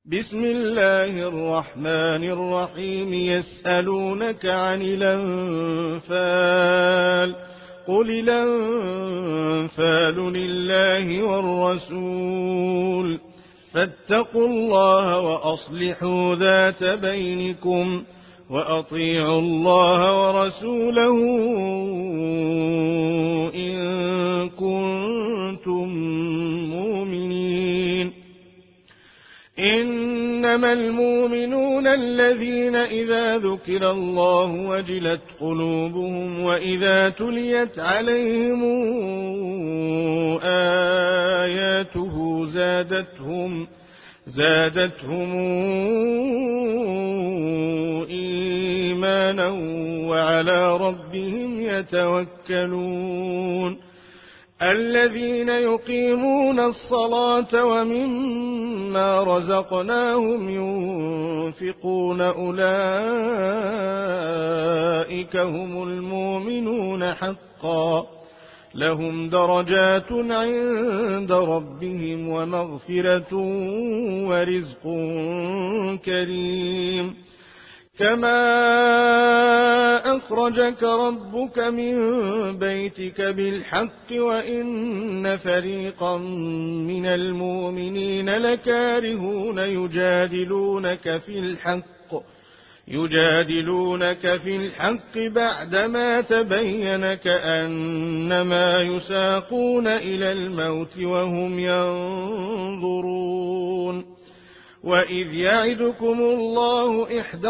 بسم الله الرحمن الرحيم. يسألونك عن الأنفال، قل الأنفال لله والرسول، فاتقوا الله وأصلحوا ذات بينكم، وأطيعوا الله ورسوله إن كنتم مؤمنين. إنما المؤمنون الذين إذا ذكر الله وجلت قلوبهم وإذا تليت عليهم آياته زادتهم إيمانا وعلى ربهم يتوكلون. الذين يقيمون الصلاة ومما رزقناهم ينفقون أولئك هم المؤمنون حقا، لهم درجات عند ربهم ومغفرة ورزق كريم. كما أخرجك ربك من بيتك بالحق وإن فريقا من المؤمنين لكارهون يجادلونك في الحق بعدما تبين كأنما يساقون إلى الموت وهم ينظرون. وإذ يعدكم الله إحدى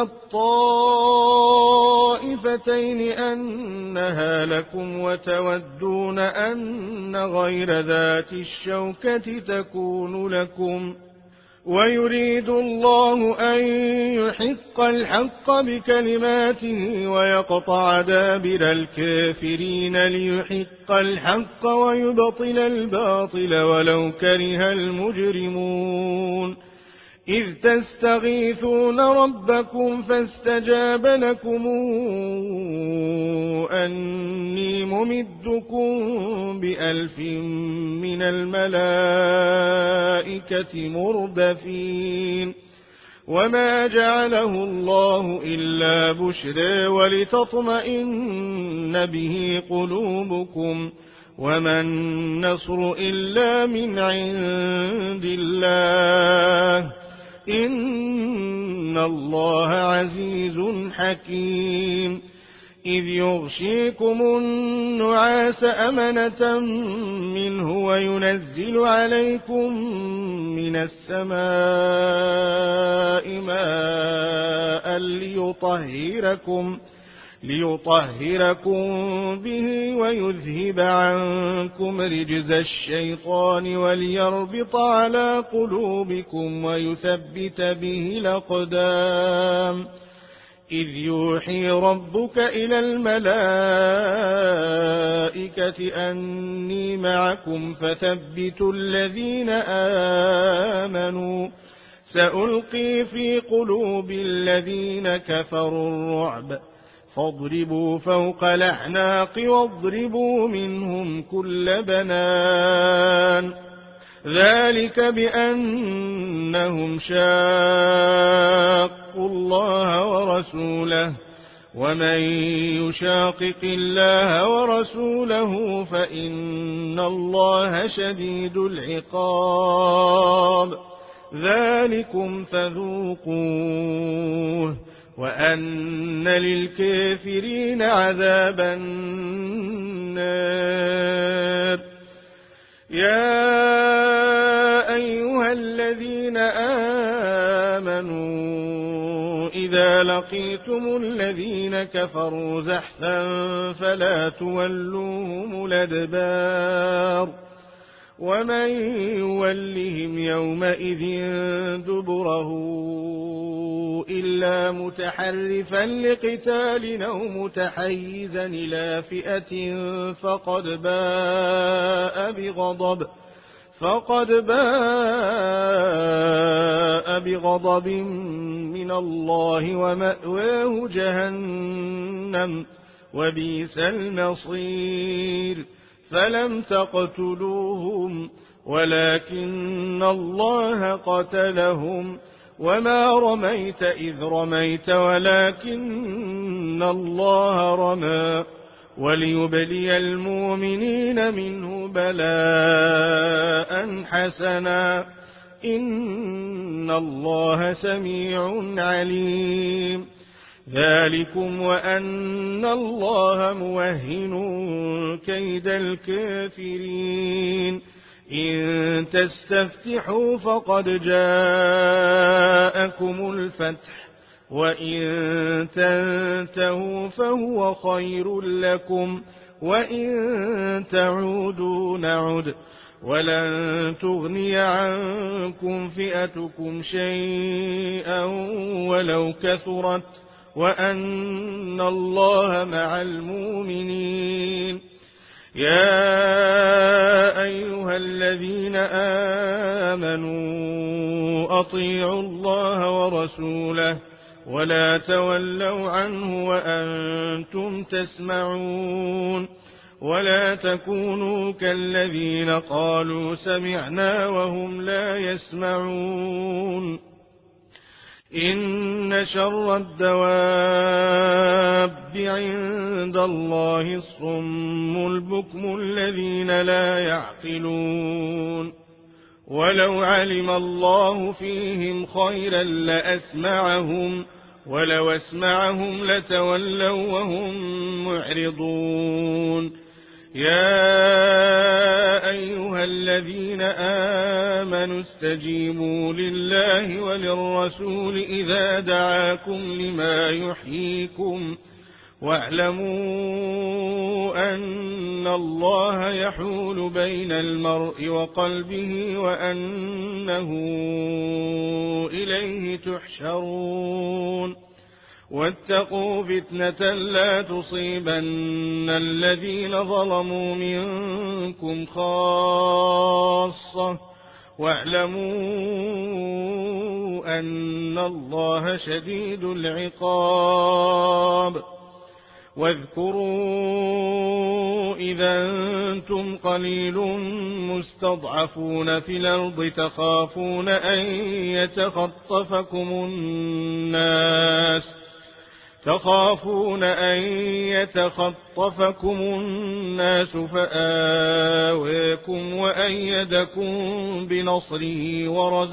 الطائفتين أنها لكم وتودون أن غير ذات الشوكة تكون لكم، ويريد الله أن يحق الحق بكلماته ويقطع دابر الكافرين ليحق الحق ويبطل الباطل ولو كره المجرمون. إذ تستغيثون ربكم فاستجاب لكم أني ممدكم ب1000 من الملائكة مردفين. وما جعله الله إلا بشرى ولتطمئن به قلوبكم، وما النصر إلا من عند الله، إن الله عزيز حكيم. إذ يغشيكم النعاس أمنة منه وينزل عليكم من السماء ماء ليطهركم به ويذهب عنكم رجز الشيطان وليربط على قلوبكم ويثبت به الأقدام. إذ يوحي ربك إلى الملائكة أني معكم فثبتوا الذين آمنوا، سألقي في قلوب الذين كفروا الرعب، فاضربوا فوق الأعناق واضربوا منهم كل بنان. ذلك بأنهم شاقوا الله ورسوله، ومن يشاقق الله ورسوله فإن الله شديد العقاب. ذلكم فذوقوه وأن للكافرين عذاب النار. يا أيها الذين آمنوا إذا لقيتم الذين كفروا زحفا فلا تولوهم الأدبار، ومن يولهم يومئذ دبره إلا متحرفا لقتال أو متحيزا إلى فئة فقد باء بغضب من الله ومأواه جهنم وبئس المصير. فلم تقتلوهم ولكن الله قتلهم وما رميت إذ رميت ولكن الله رمى وليبلي المؤمنين منه بلاء حسنا إن الله سميع عليم ذلكم وأن الله موهن كيد الكافرين إن تستفتحوا فقد جاءكم الفتح وإن تنتهوا فهو خير لكم وإن تعودوا نعد ولن تغني عنكم فئتكم شيئا ولو كثرت وأن الله مع المؤمنين يا أيها الذين آمنوا أطيعوا الله ورسوله ولا تولوا عنه وأنتم تسمعون ولا تكونوا كالذين قالوا سمعنا وهم لا يسمعون إن شر الدواب عند الله الصم البكم الذين لا يعقلون ولو علم الله فيهم خيرا لأسمعهم ولو أسمعهم لتولوا وهم معرضون يا أيها الذين آمنوا استجيبوا لله وللرسول إذا دعاكم لما يحييكم واعلموا أن الله يحول بين المرء وقلبه وأنه إليه تحشرون واتقوا فتنة لا تصيبن الذين ظلموا منكم خاصة واعلموا أن الله شديد العقاب واذكروا إذا أنتم قليل مستضعفون في الأرض تخافون أن يتخطفكم الناس فآويكم وأيدكم بنصره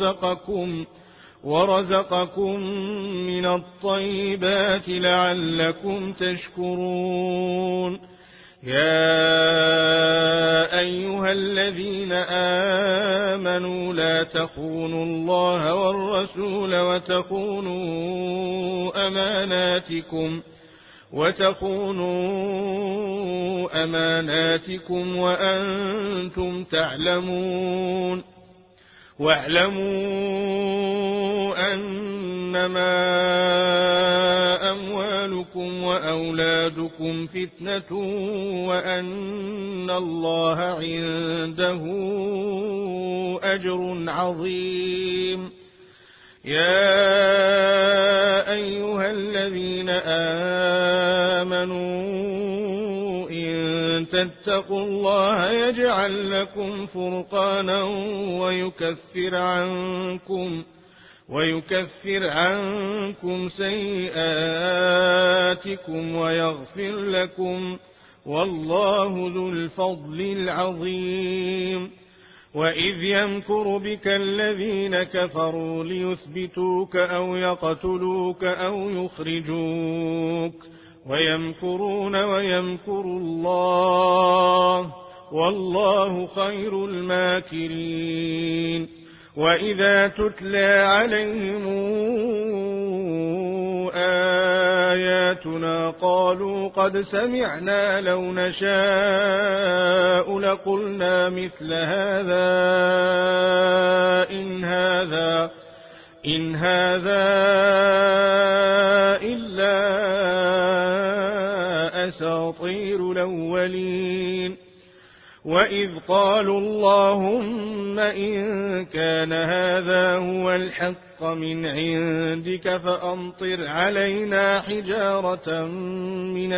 ورزقكم من الطيبات لعلكم تشكرون يا أيها الذين آمنوا لا تخونوا الله والرسول وتخونوا أماناتكم وأنتم تعلمون واعلموا أنما أموالكم وأولادكم فتنة وأن الله عنده أجر عظيم يا أيها الذين آمنوا إن تتقوا الله يجعل لكم فرقانا ويكفر عنكم سيئاتكم ويغفر لكم والله ذو الفضل العظيم وإذ يمكر بك الذين كفروا ليثبتوك أو يقتلوك أو يخرجوك ويمكرون ويمكر الله والله خير الماكرين وإذا تتلى عليهم آياتنا قالوا قد سمعنا لو نشاء لقلنا مثل هذا إن هذا إلا أساطير الأولين وإذ قالوا اللهم إن كان هذا هو الحق من عندك فأمطر علينا حجارة من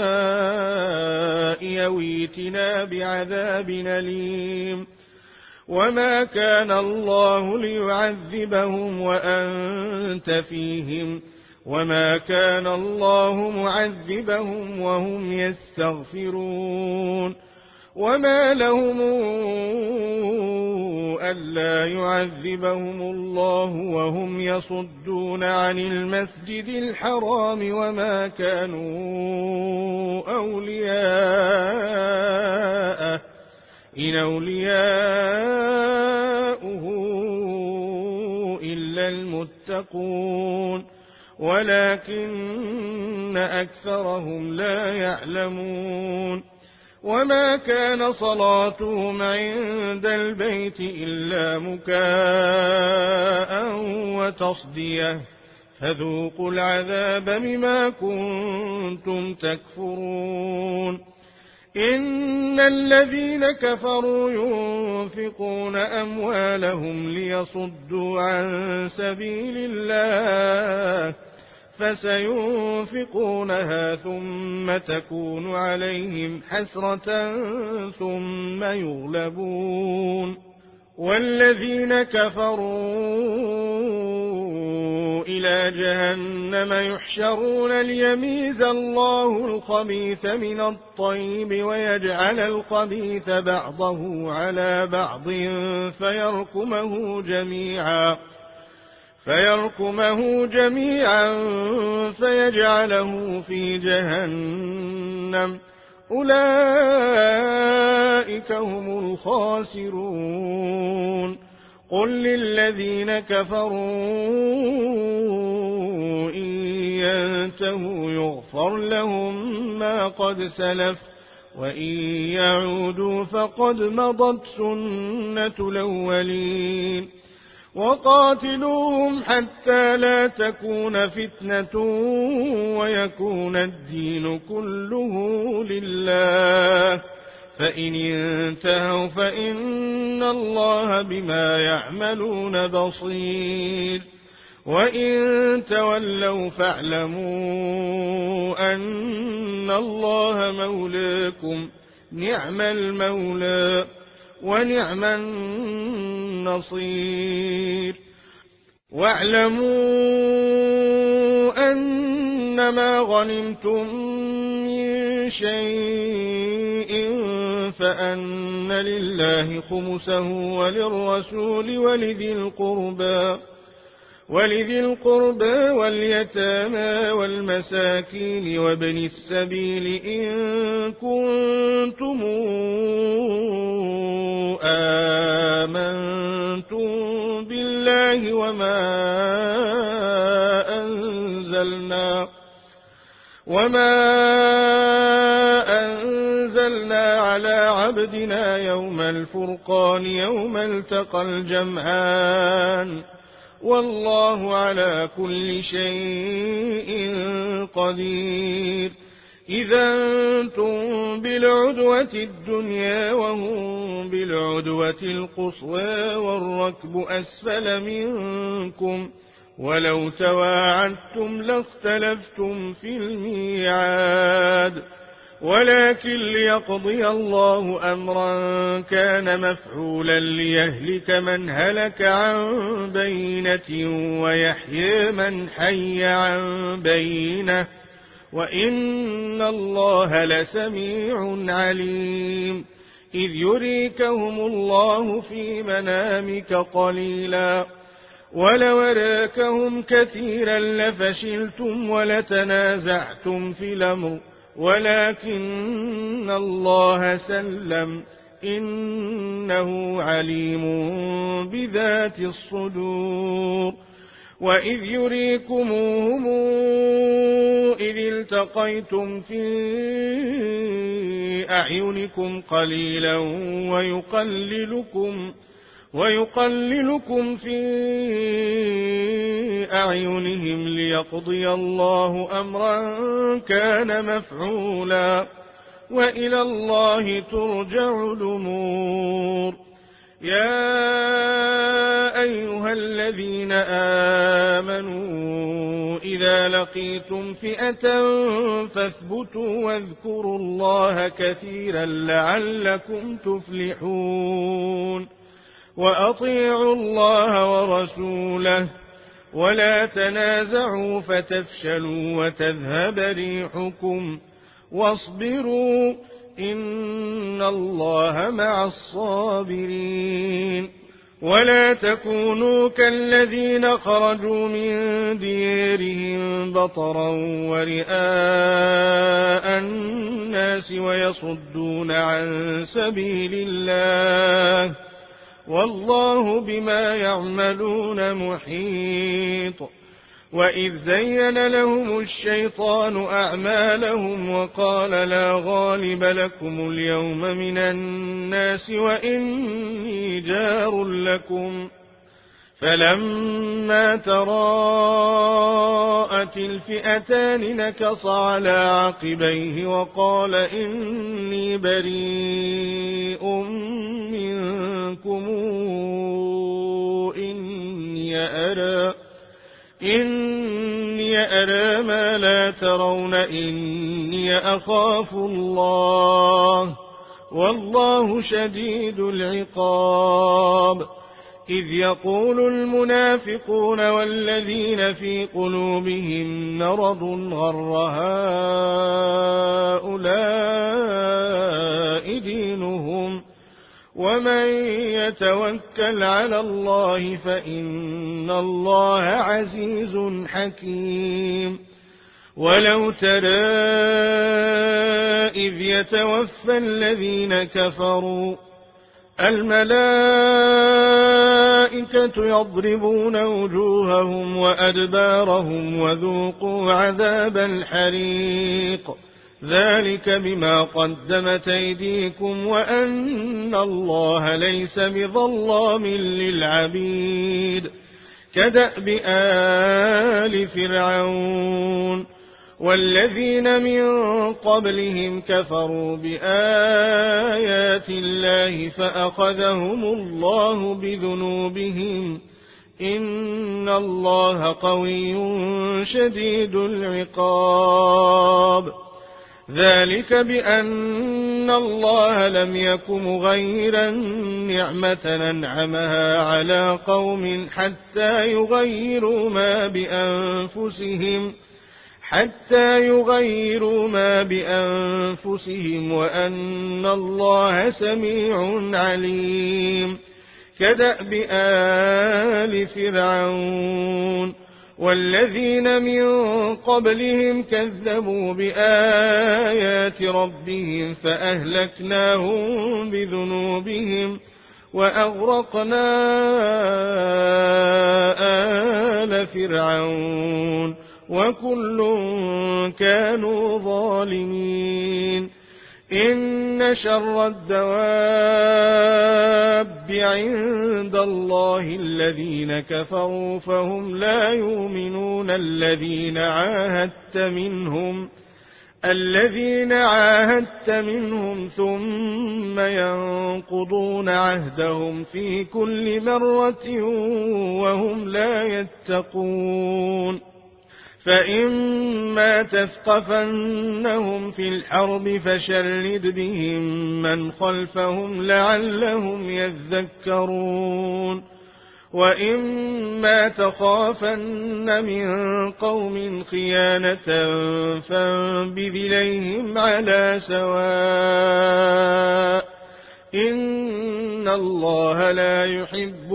السماء أو ائتنا بعذاب أليم وما كان الله ليعذبهم وأنت فيهم وما كان الله معذبهم وهم يستغفرون وما لهم ألا يعذبهم الله وهم يصدون عن المسجد الحرام وما كانوا أولياءه إن أولياؤه إلا المتقون ولكن أكثرهم لا يعلمون وما كان صلاتهم عند البيت إلا مكاء وتصدية فذوقوا العذاب بما كنتم تكفرون إن الذين كفروا ينفقون أموالهم ليصدوا عن سبيل الله فسينفقونها ثم تكون عليهم حسرة ثم يغلبون والذين كفروا إلى جهنم يحشرون ليميز الله الخبيث من الطيب ويجعل الخبيث بعضه على بعض فيركمه جميعا فيجعله في جهنم أولئك هم الخاسرون قل للذين كفروا إن ينتهوا يغفر لهم ما قد سلف وإن يعودوا فقد مضت سنة الأولين وقاتلوهم حتى لا تكون فتنة ويكون الدين كله لله فإن انتهوا فإن الله بما يعملون بصير وإن تولوا فاعلموا أن الله مولاكم نعم المولى ونعم النصير واعلموا أنما غنمتم من شيء فأن لله خمسه وللرسول ولذي القربى واليتامى والمساكين وابن السبيل إن كنتم آمنتم بالله وما أنزلنا على عبدنا يوم الفرقان يوم التقى الجمعان والله على كل شيء قدير إذا أنتم بالعدوة الدنيا وهم بالعدوة القصوى والركب أسفل منكم ولو تواعدتم لاختلفتم في الميعاد ولكن ليقضي الله أمرا كان مفعولا ليهلك من هلك عن بينة ويحيي من حي عن بينة وإن الله لسميع عليم إذ يريكهم الله في منامك قليلا ولو أراكهم كثيرا لفشلتم ولتنازعتم في الأمر ولكن الله سلم إنه عليم بذات الصدور وإذ يريكموهم إذ التقيتم في أعينكم قليلا ويقللكم في أعينهم ليقضي الله أمرا كان مفعولا وإلى الله ترجع الأمور يا أيها الذين آمنوا إذا لقيتم فئة فاثبتوا واذكروا الله كثيرا لعلكم تفلحون وأطيعوا الله ورسوله ولا تنازعوا فتفشلوا وتذهب ريحكم واصبروا إن الله مع الصابرين. ولا تكونوا كالذين خرجوا من ديارهم بطرا ورئاء الناس ويصدون عن سبيل الله والله بما يعملون محيط. وإذ زين لهم الشيطان أعمالهم وقال لا غالب لكم اليوم من الناس وإني جار لكم فلما تراءت الفئتان نكص على عقبيه وقال إني بريء منكم إني أرى ما لا ترون إني أخاف الله والله شديد العقاب. إذ يقول المنافقون والذين في قلوبهم مرض غر هؤلاء دينهم ومن يتوكل على الله فإن الله عزيز حكيم. ولو ترى إذ يتوفى الذين كفروا الملائكة يضربون وجوههم وأدبارهم وذوقوا عذاب الحريق ذلك بما قدمت أيديكم وأن الله ليس بظلام للعبيد. كدأب آل فرعون والذين من قبلهم كفروا بآيات الله فأخذهم الله بذنوبهم إن الله قوي شديد العقاب. ذلك بأن الله لم يك مغيرا نعمة أنعمها على قوم حتى يغيروا ما بأنفسهم وأن الله سميع عليم. كدأب آل فرعون والذين من قبلهم كذبوا بآيات ربهم فأهلكناهم بذنوبهم وأغرقنا آل فرعون وكل كانوا ظالمين. إن شر الدواب عند الله الذين كفروا فهم لا يؤمنون الذين عاهدت منهم ثم ينقضون عهدهم في كل مرة وهم لا يتقون. فإما تثقفنهم في الحرب فشرد بهم من خلفهم لعلهم يذكرون. وإما تخافن من قوم خيانة فانبذ إليهم على سواء إن الله لا يحب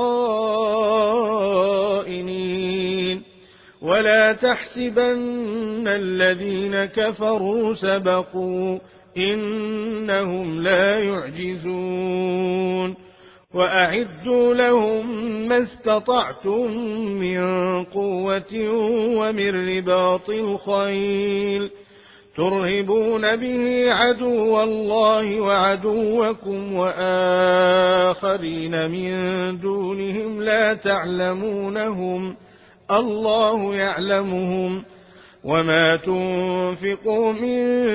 الخائنين. ولا تحسبن الذين كفروا سبقوا إنهم لا يعجزون. وأعدوا لهم ما استطعتم من قوة ومن رباط الخيل ترهبون به عدو الله وعدوكم وآخرين من دونهم لا تعلمونهم الله يعلمهم. وما تنفقوا من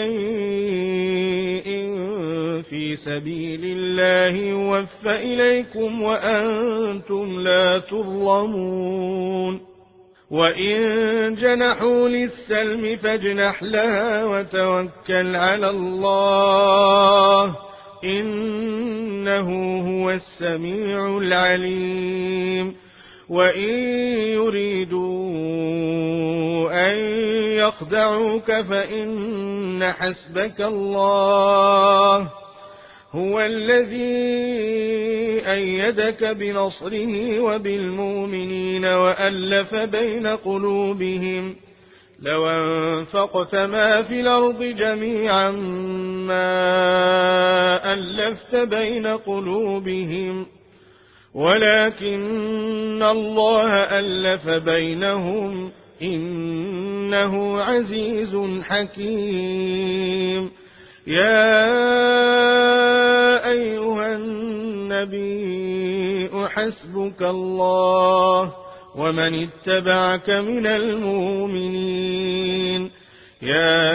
شيء في سبيل الله يوفى إليكم وأنتم لا تظلمون. وإن جنحوا للسلم فاجنح لها وتوكل على الله إنه هو السميع العليم وإن يريدوا أن يخدعوك فإن حسبك الله هو الذي أيدك بنصره وبالمؤمنين وألف بين قلوبهم لو أنفقت ما في الأرض جميعا ما ألفت بين قلوبهم ولكن الله ألف بينهم إنه عزيز حكيم يا أيها النبي حسبك الله ومن اتبعك من المؤمنين يا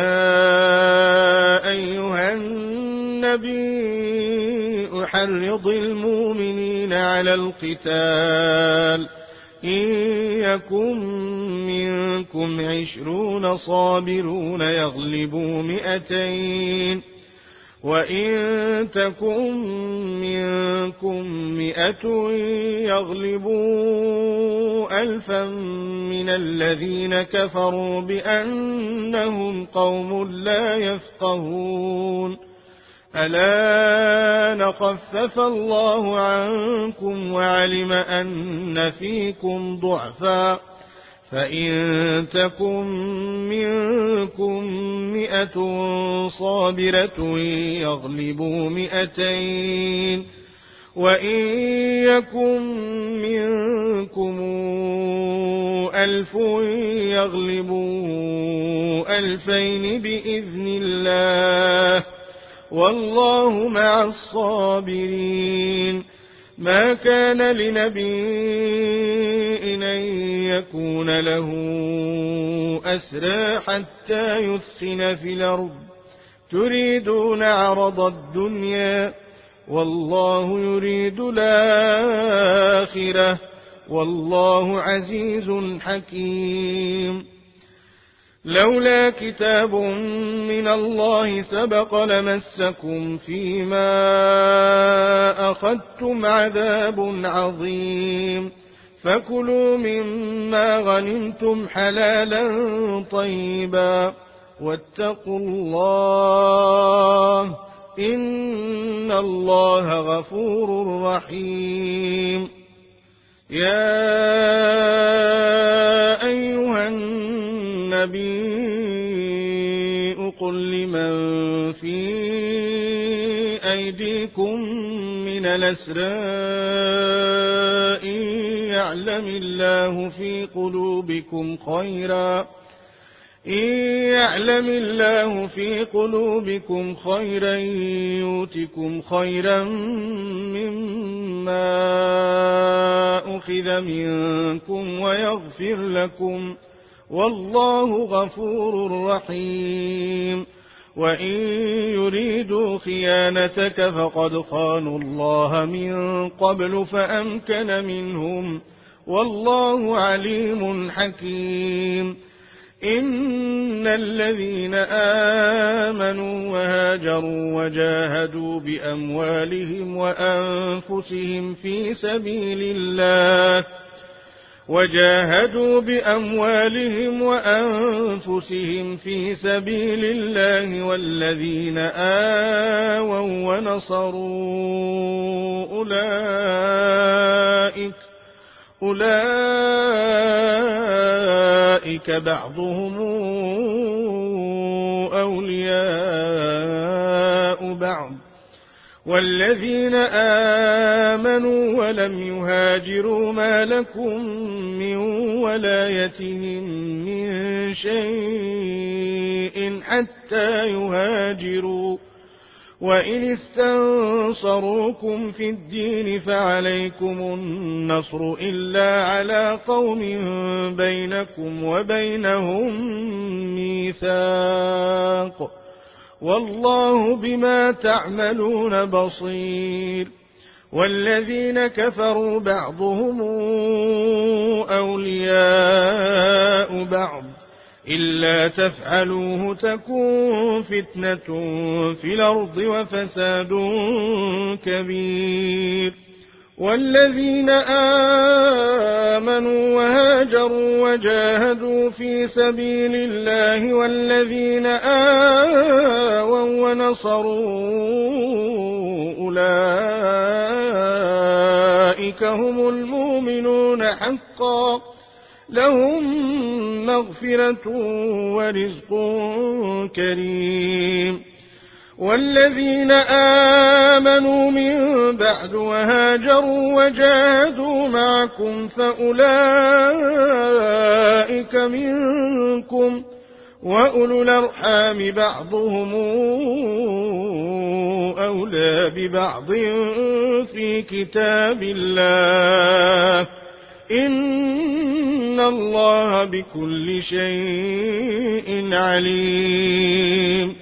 أيها النبي حرض المؤمنين على القتال إن يكن منكم 20 صابرون يغلبوا 200 وإن تكن منكم 100 يغلبوا 1000 من الذين كفروا بأنهم قوم لا يفقهون الآن خفف الله عنكم وعلم أن فيكم ضعفا فإن تكن منكم 100 صابرة يغلبوا 200 وإن يكن منكم 1000 يغلبوا 2000 بإذن الله والله مع الصابرين ما كان لنبي أن يكون له أسرى حتى يثخن في الأرض تريدون عرض الدنيا والله يريد الآخرة والله عزيز حكيم لولا كتاب من الله سبق لمسكم فيما أخذتم عذاب عظيم فكلوا مما غنمتم حلالا طيبا واتقوا الله إن الله غفور رحيم يا أيها النبي قل لمن في أيديكم من الأسرى إن يعلم الله في قلوبكم خيرا يؤتكم خيرا مما أخذ منكم ويغفر لكم والله غفور رحيم وإن يريدوا خيانتك فقد خانوا الله من قبل فأمكن منهم والله عليم حكيم إن الذين آمنوا وهاجروا وجاهدوا بأموالهم وأنفسهم في سبيل الله والذين آووا ونصروا أولئك بعضهم أولياء بعض والذين آمنوا ولم يهاجروا ما لكم من ولايتهم من شيء حتى يهاجروا وإن استنصروكم في الدين فعليكم النصر إلا على قوم بينكم وبينهم ميثاق والله بما تعملون بصير والذين كفروا بعضهم أولياء بعض إلا تفعلوه تكن فتنة في الأرض وفساد كبير. والذين آمنوا وهاجروا وجاهدوا في سبيل الله والذين آووا ونصروا أولئك هم المؤمنون حقا لهم مغفرة ورزق كريم. والذين آمنوا من بعد وهاجروا وجاهدوا معكم فأولئك منكم وأولو الأرحام بعضهم أولى ببعض في كتاب الله إن الله بكل شيء عليم.